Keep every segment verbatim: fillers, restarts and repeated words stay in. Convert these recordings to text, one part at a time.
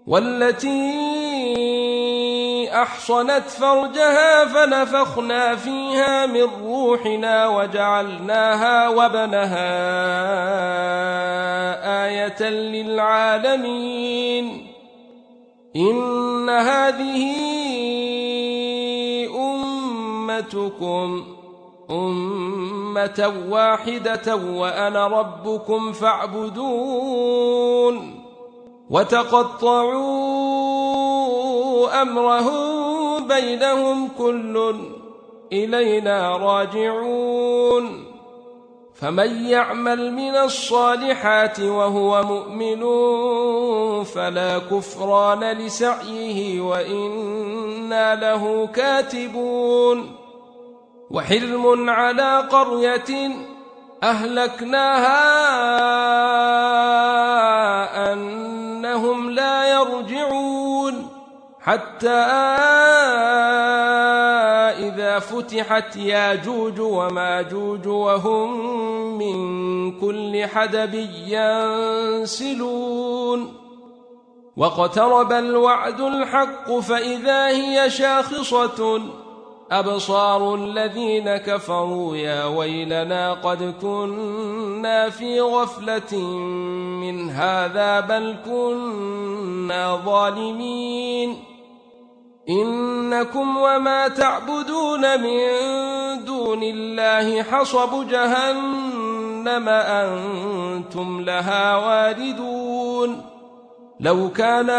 والتي أحصنت فرجها فنفخنا فيها من روحنا وجعلناها وابنها آية للعالمين. إن هذه أمتكم أمة واحدة وأنا ربكم فاعبدون. وتقطعوا أمرهم بينهم كل إلينا راجعون. فمن يعمل من الصالحات وهو مؤمن فلا كفران لسعيه وإنا له كاتبون. وحرم على قرية أهلكناها أنهم لا يرجعون حتى إذا فتحت ياجوج وماجوج وهم من كل حدب ينسلون. واقترب الوعد الحق فإذا هي شاخصة أبصار الذين كفروا يا ويلنا قد كنا في غفلة من هذا بل كنا ظالمين. إنكم وما تعبدون من دون الله حصب جهنم أنتم لها واردون. لو كان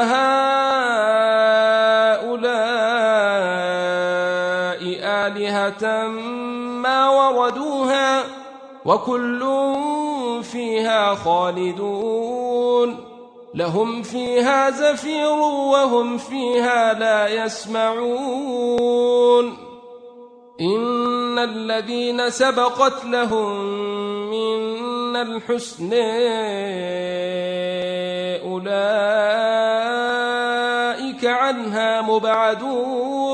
هؤلاء آلهة ما وردوها وكل فيها خالدون. لهم فيها زفير وهم فيها لا يسمعون. إن الذين سبقت لهم منا الحسن أولئك عنها مبعدون.